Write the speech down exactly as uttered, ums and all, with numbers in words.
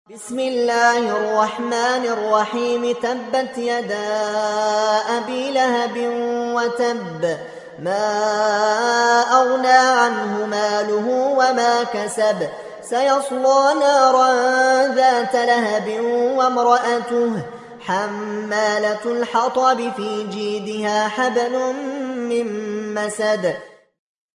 بسم الله الرحمن الرحيم تبت يدا أبي لهب وتب ما أغنى عنه ماله وما كسب سيصلى نارا ذات لهب وامرأته حمالة الحطب في جيدها حبل من مسد